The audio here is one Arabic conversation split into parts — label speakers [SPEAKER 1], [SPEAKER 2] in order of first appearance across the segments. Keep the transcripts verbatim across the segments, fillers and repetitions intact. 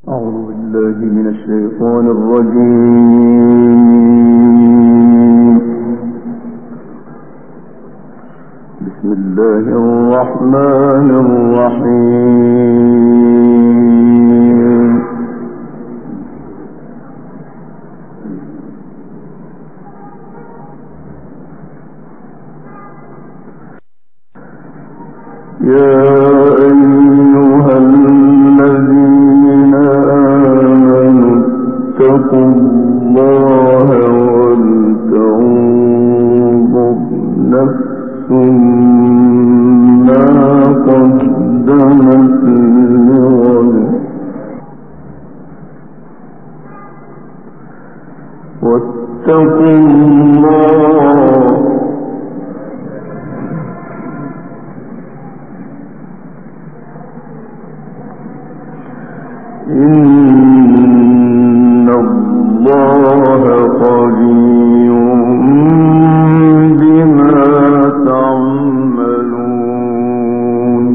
[SPEAKER 1] أعوذ بالله من الشيطان الرجيم. بسم الله الرحمن الرحيم. يا أيها الذين آمنوا اتقوا الله ولتنظر نفس ما قدمت لغد واتقوا الله إن الله خبير بما تعملون.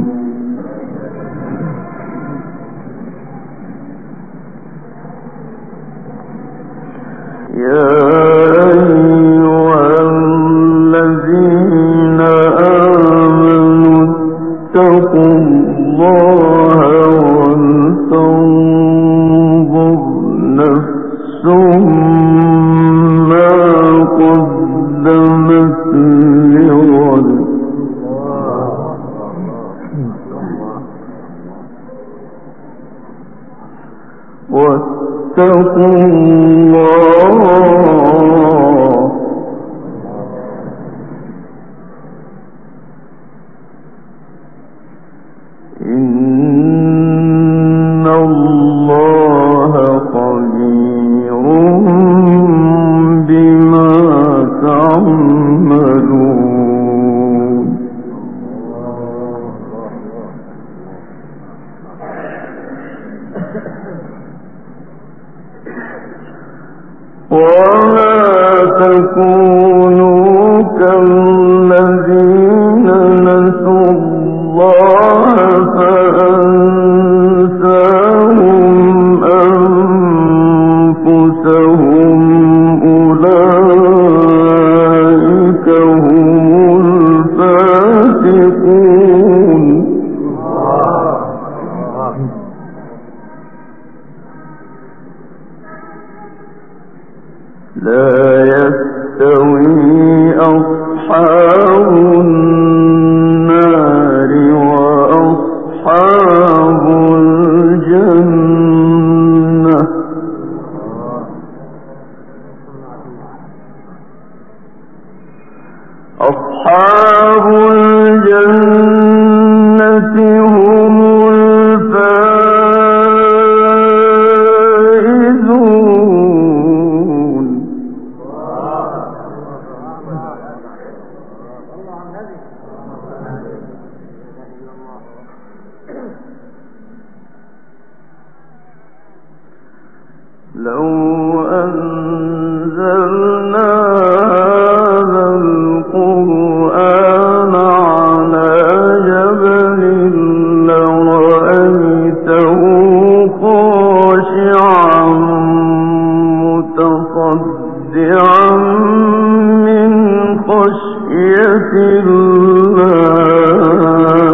[SPEAKER 1] يا أيها الذين آمنوا اتقوا الله ولتنظر نفس ما قدمت لغد واتقوا الله إن الله خبير بما تعملون. ولا تكونوا كالذين نسوا الله فأنساهم أنفسهم أولئك هم الفاسقون. لا يستوي أصحاب النار وأصحاب الجنة أصحاب الجنة هم الفائزون. لو أنزلنا هذا القرآن على جبل لرأيته خاشعا متصدعا من خشية الله.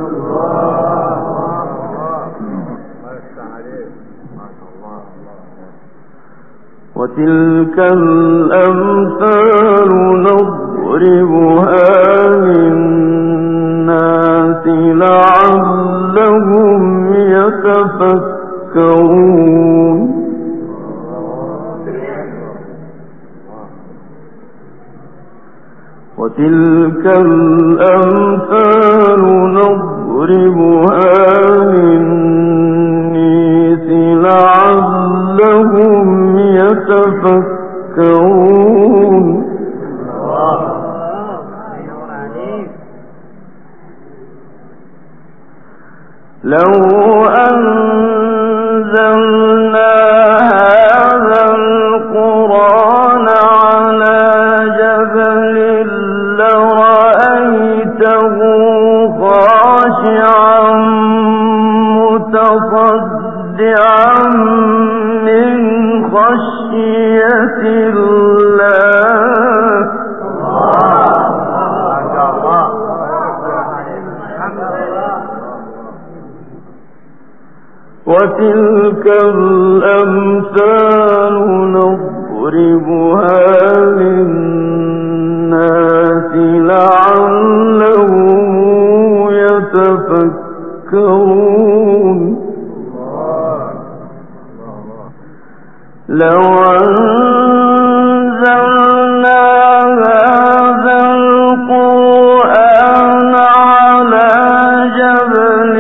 [SPEAKER 1] وتلك الأمثال نضربها للناس لعلهم يتفكرون. وتلك الأمثال نضربها للناس لعلهم يتفكرون. لو أنزلنا هذا القرآن على جبل لرأيته خاشعا متصدعا من خشية الله وتلك الأمثال نضربها للناس لعلهم يتفكرون لو أنزلنا هذا القرآن على جبل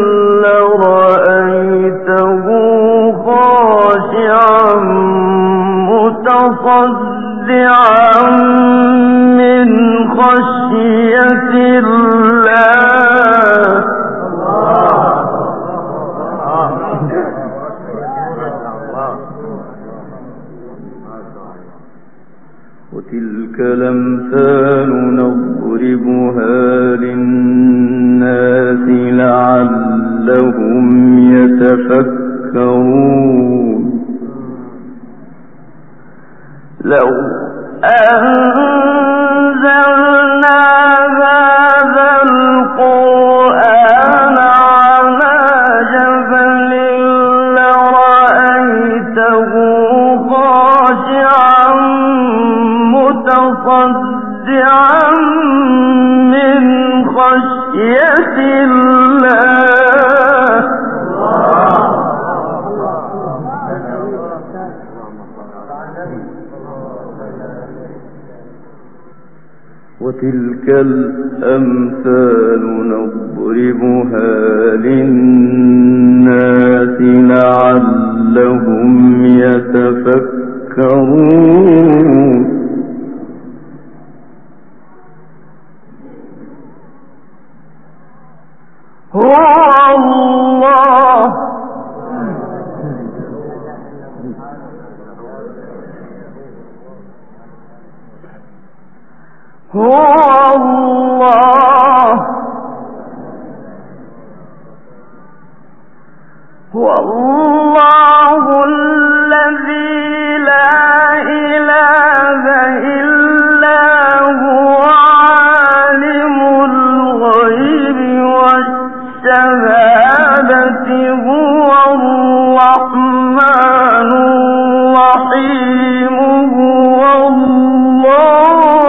[SPEAKER 1] لرأيته خاشعا متصدعا من خشية الله وتلك الأمثال نضربها للناس لعلهم يتفكرون لو أنزلنا هذا القرآن على جبل لرأيته خاشعا متصدعا من خشية الله وتلك الأمثال نضربها للناس لعلهم يتفكرون هو الله هو الله هو الله الذي لا إله إلا هو عالم الغيب والشهادة هو الرحمن الرحيم هو الله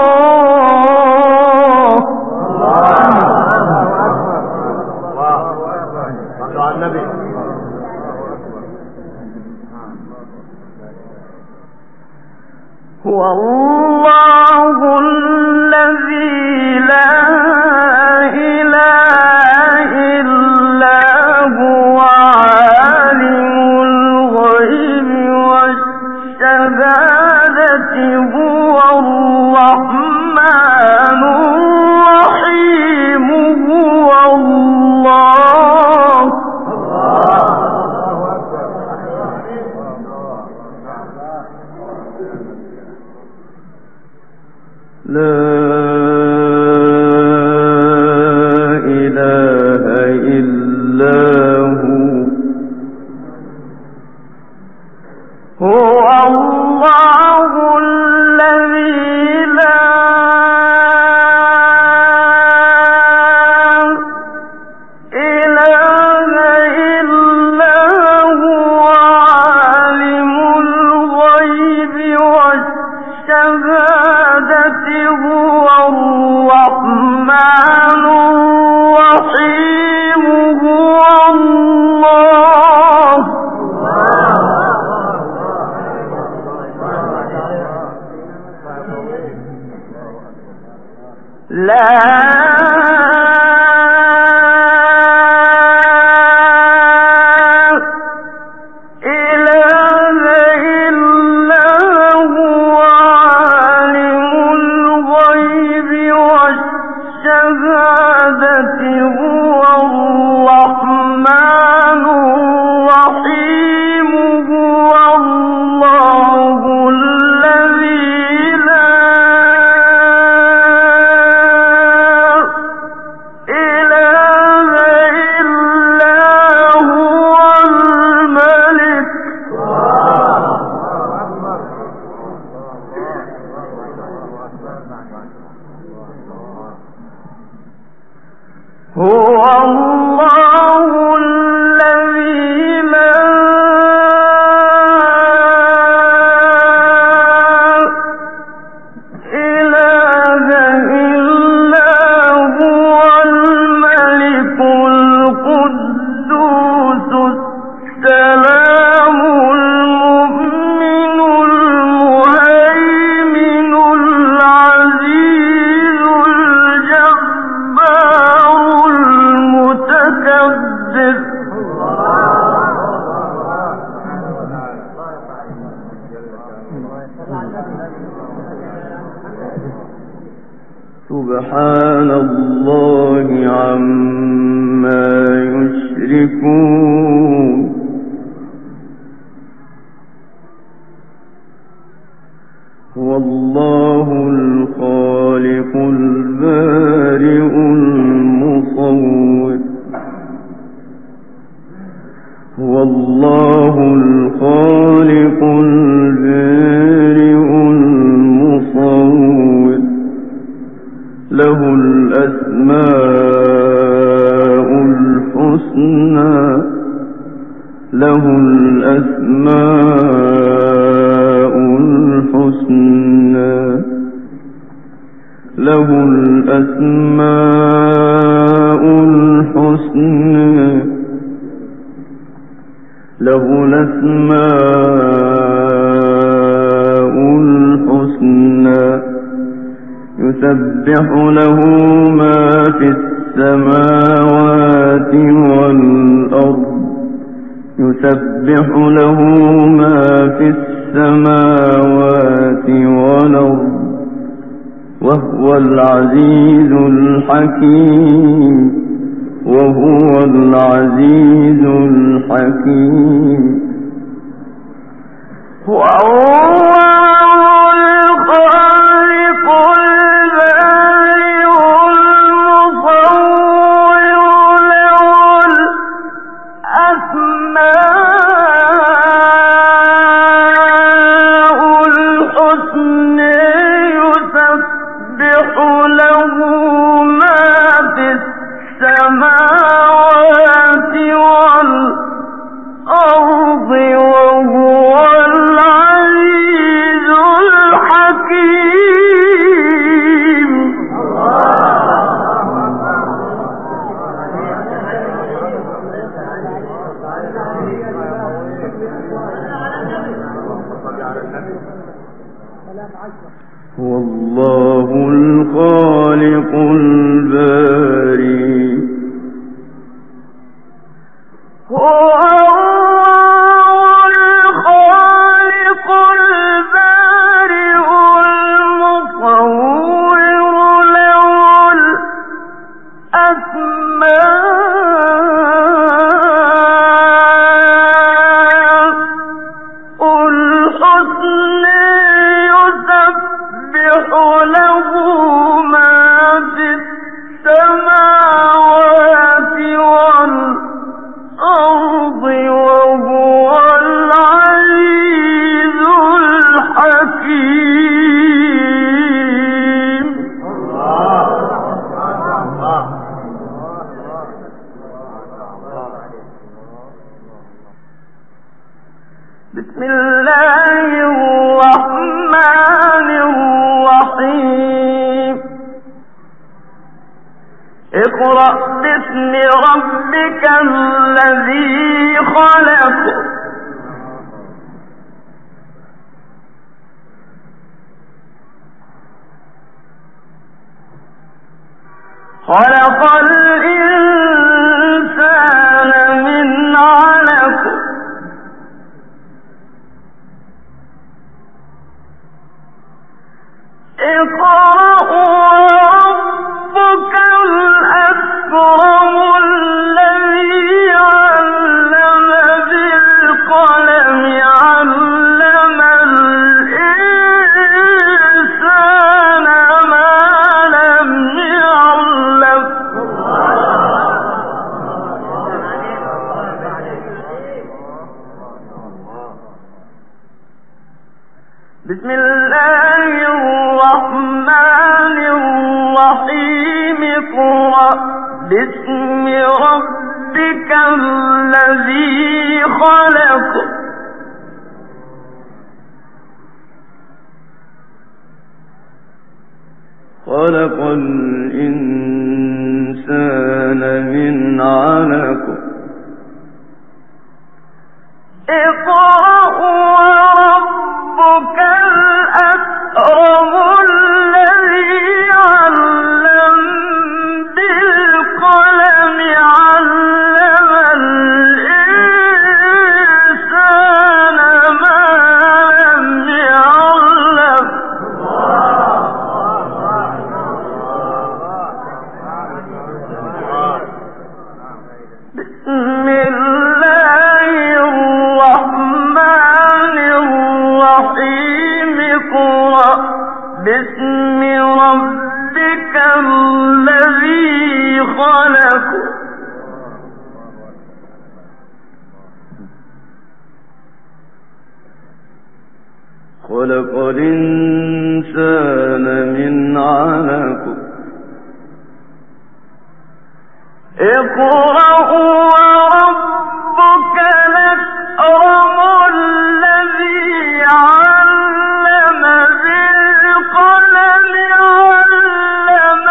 [SPEAKER 1] هو الله الذي لا إله إلا هو عالم الغيب والشهادة هو الرحمن الرحيم هو الله لا إله إلا هو هو الله الذي لا إله إلا هو عالم الغيب والشهادة هو الرحمن الرحيم هو الله لا السلام المؤمن المهيمن العزيز الجبار المتكبر. سبحان الله عما يشركون. هو الله الخالق البارئ المصور. هو الله الخالق البارئ المصور. له الأسماء الحسنى. له الأسماء الحسنى. له الأسماء الحسنى. له الأسماء الحسنى. يسبح له ما في السماوات والأرض. يسبح له ما في السماوات والأرض وهو العزيز الحكيم. وهو العزيز الحكيم. هو هو الله الخالق البارئ. هو بسم الله الرحمن الرحيم. اقرأ باسم ربك الذي خلق. خلق الإنسان من علق. اقرأ وربك الأكرم الذي علم بالقلم علم الإنسان ما لم يعلم. بسم الله الرحمن الرحيم. اقرأ باسم ربك الذي خلق. خلق الإنسان من علق. اقرأ وربك الأكرم الذي علم بالقلم علم الإنسان ما لم يعلم. بسم الله الرحمن الرحيم اقرأ باسم ربك الذي خلق. خلق الإنسان من علق. اقرأ وربك الأكرم الذي علم بالقلم علم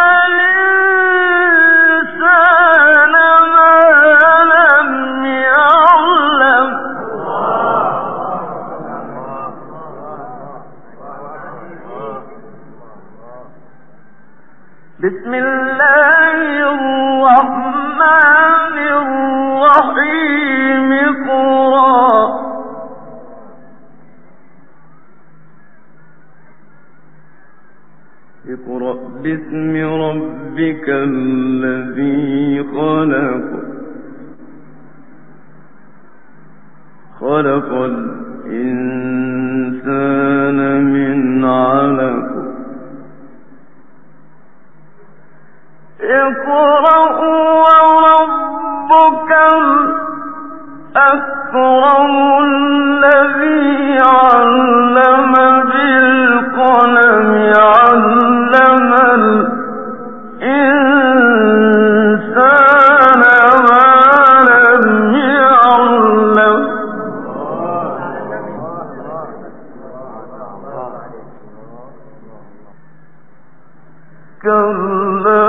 [SPEAKER 1] الإنسان ما لم يعلم. بسم الله الرحمن الرحيم اقرأ اقرأ باسم ربك الذي خلق. خلق الإنسان من علق. اقرأ وربك الأكرم الذي علم بالقلم علم الإنسان ما لم يعلم. كلا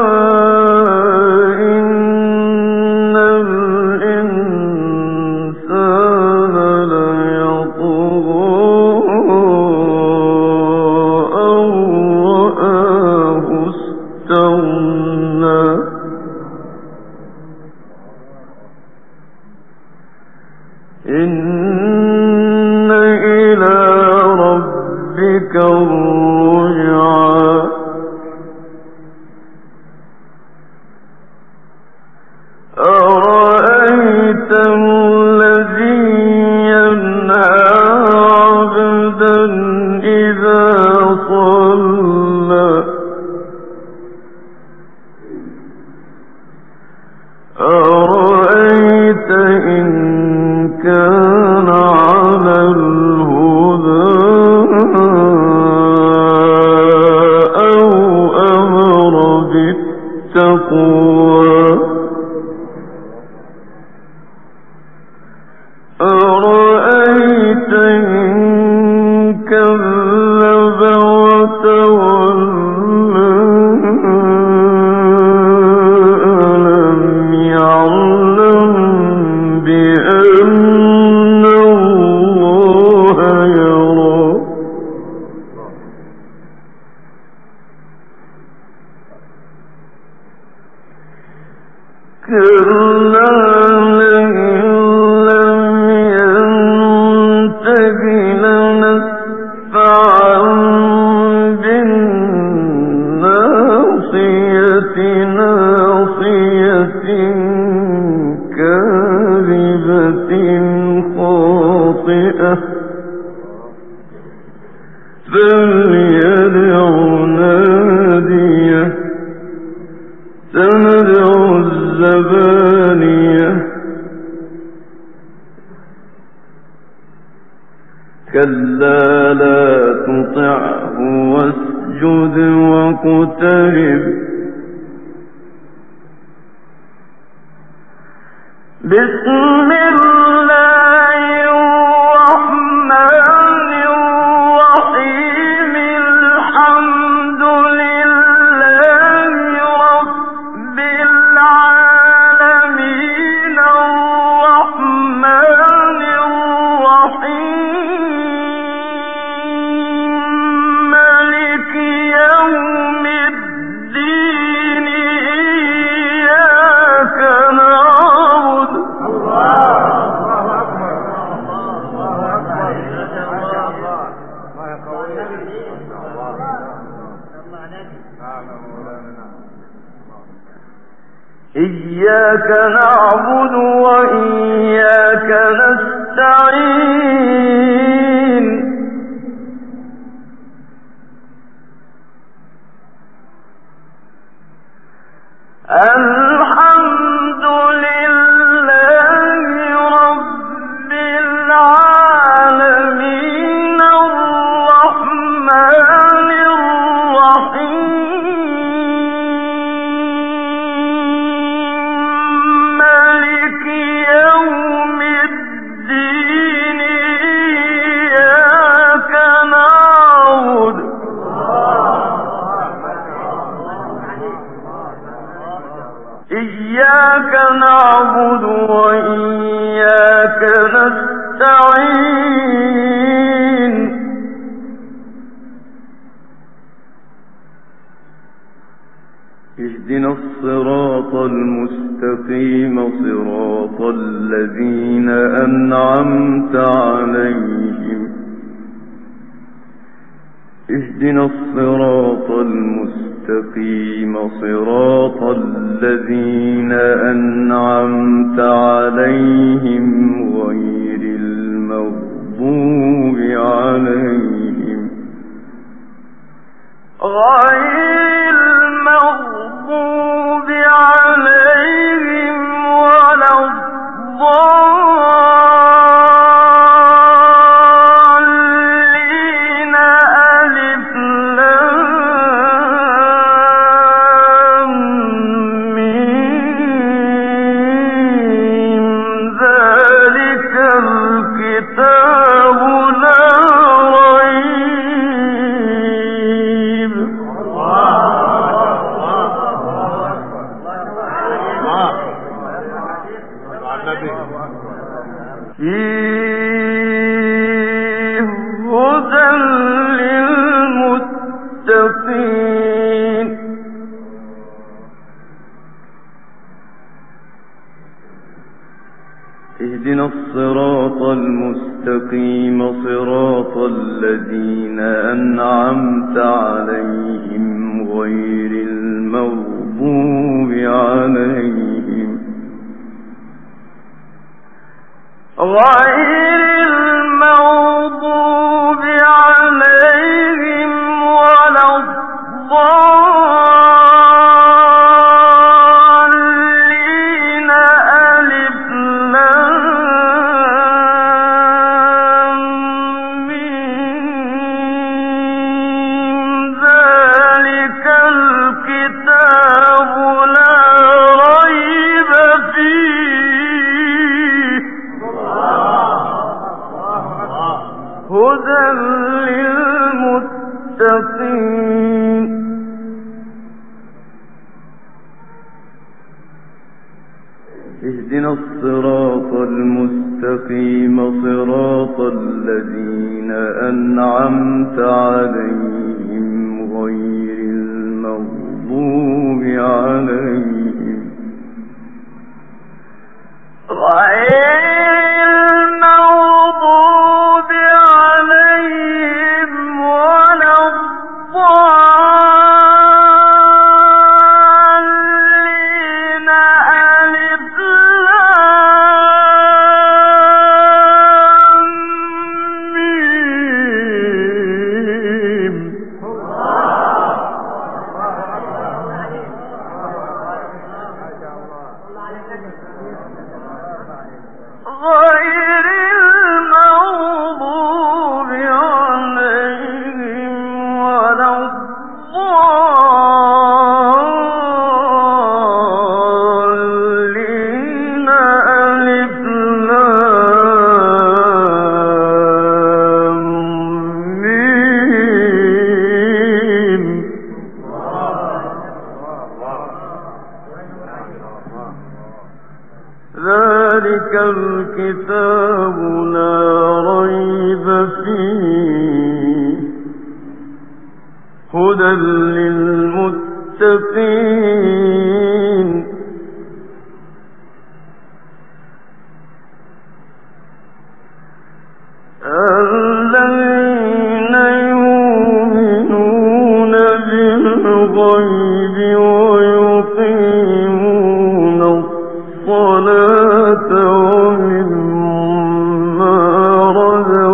[SPEAKER 1] إن إلى ربك الرجعى. أرأيت الذي ينهى عبدا إذا صلى. أرأيت إن كان على الهدى أو أمر بالتقوى. أرأيت إن كذب وتولى ألم يعلم بأن الله يرى. كلا فليدع ناديه سندع الزبانية. كلا لا تطعه واسجد واقترب. بسم الله الرحمن الرحيم الحمد لله رب العالمين الرحمن الرحيم إياك نعبد وإياك نستعين الحمد لله رب العالمين الرحمن الرحيم مالك يوم الدين إياك نعبد إياك نعبد وإياك نستعين اهدنا الصراط المستقيم صراط الذين أنعمت عليهم اهدنا الصراط المستقيم صراط الذين أنعمت عليهم غير المغضوب عليهم غير المغضوب عليهم ولا الضالين ألف لام ميم ذلك الكتاب لا ريب فيه هدى للمتقين اهدنا الصراط المستقيم صراط الذين أنعمت عليهم غير المغضوب عليهم غير المغضوب عليهم ولا الضالين ألف لام ميم ذلك الكتاب لا ريب فيه هدى للمتقين اهدنا الصراط المستقيم صراط الذين أنعمت عليهم غير المغضوب عليهم غير المغضوب عليهم ولا الضالين ألف لام ميم غير المغضوب عليهم ولا الضالين ألف لام ميم ذلك الكتاب لا ريب فيه هدى للمتقين الذين يؤمنون بالغيب ويقيمون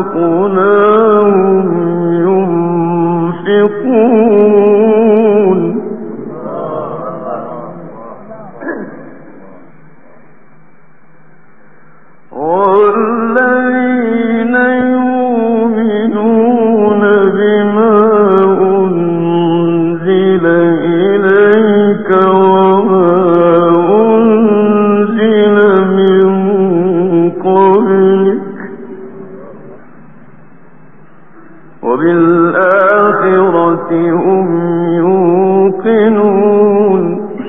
[SPEAKER 1] رزقناهم ينفقون والذين يؤمنون بما أنزل إليك وما أنزل من قبلك وبالآخرة هم يوقنون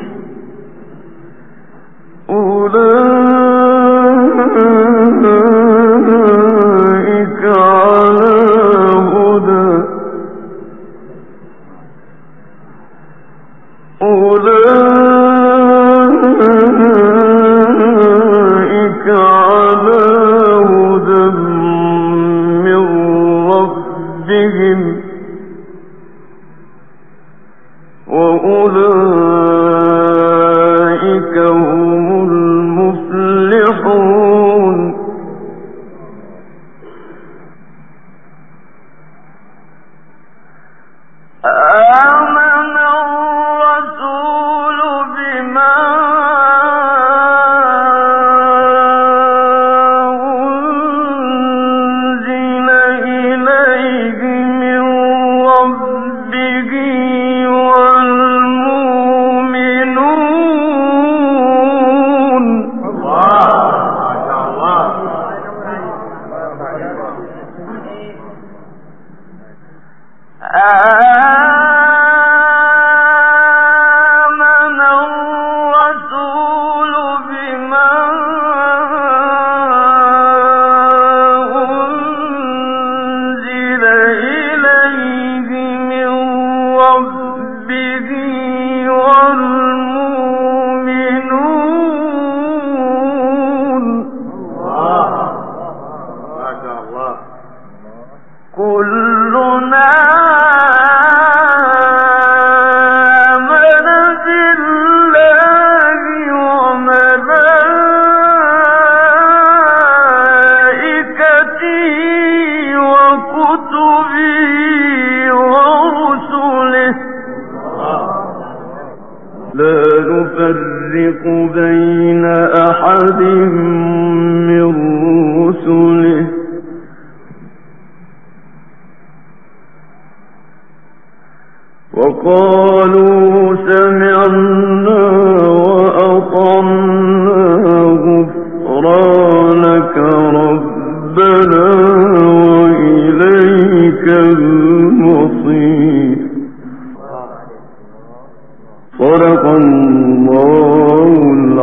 [SPEAKER 1] أولئك على هدى أولئك على هدى من ربهم وأولئك هم المفلحون آمن الرسول بما أنزل إليه من ربه والمؤمنون آمن الرسول بما أنزل إليه من ربه والمؤمنون كلنا لا نفرق بين أحد من رسله وقالوا سمعنا وأطعنا غفرانك ربنا وإليك المصير صدق الله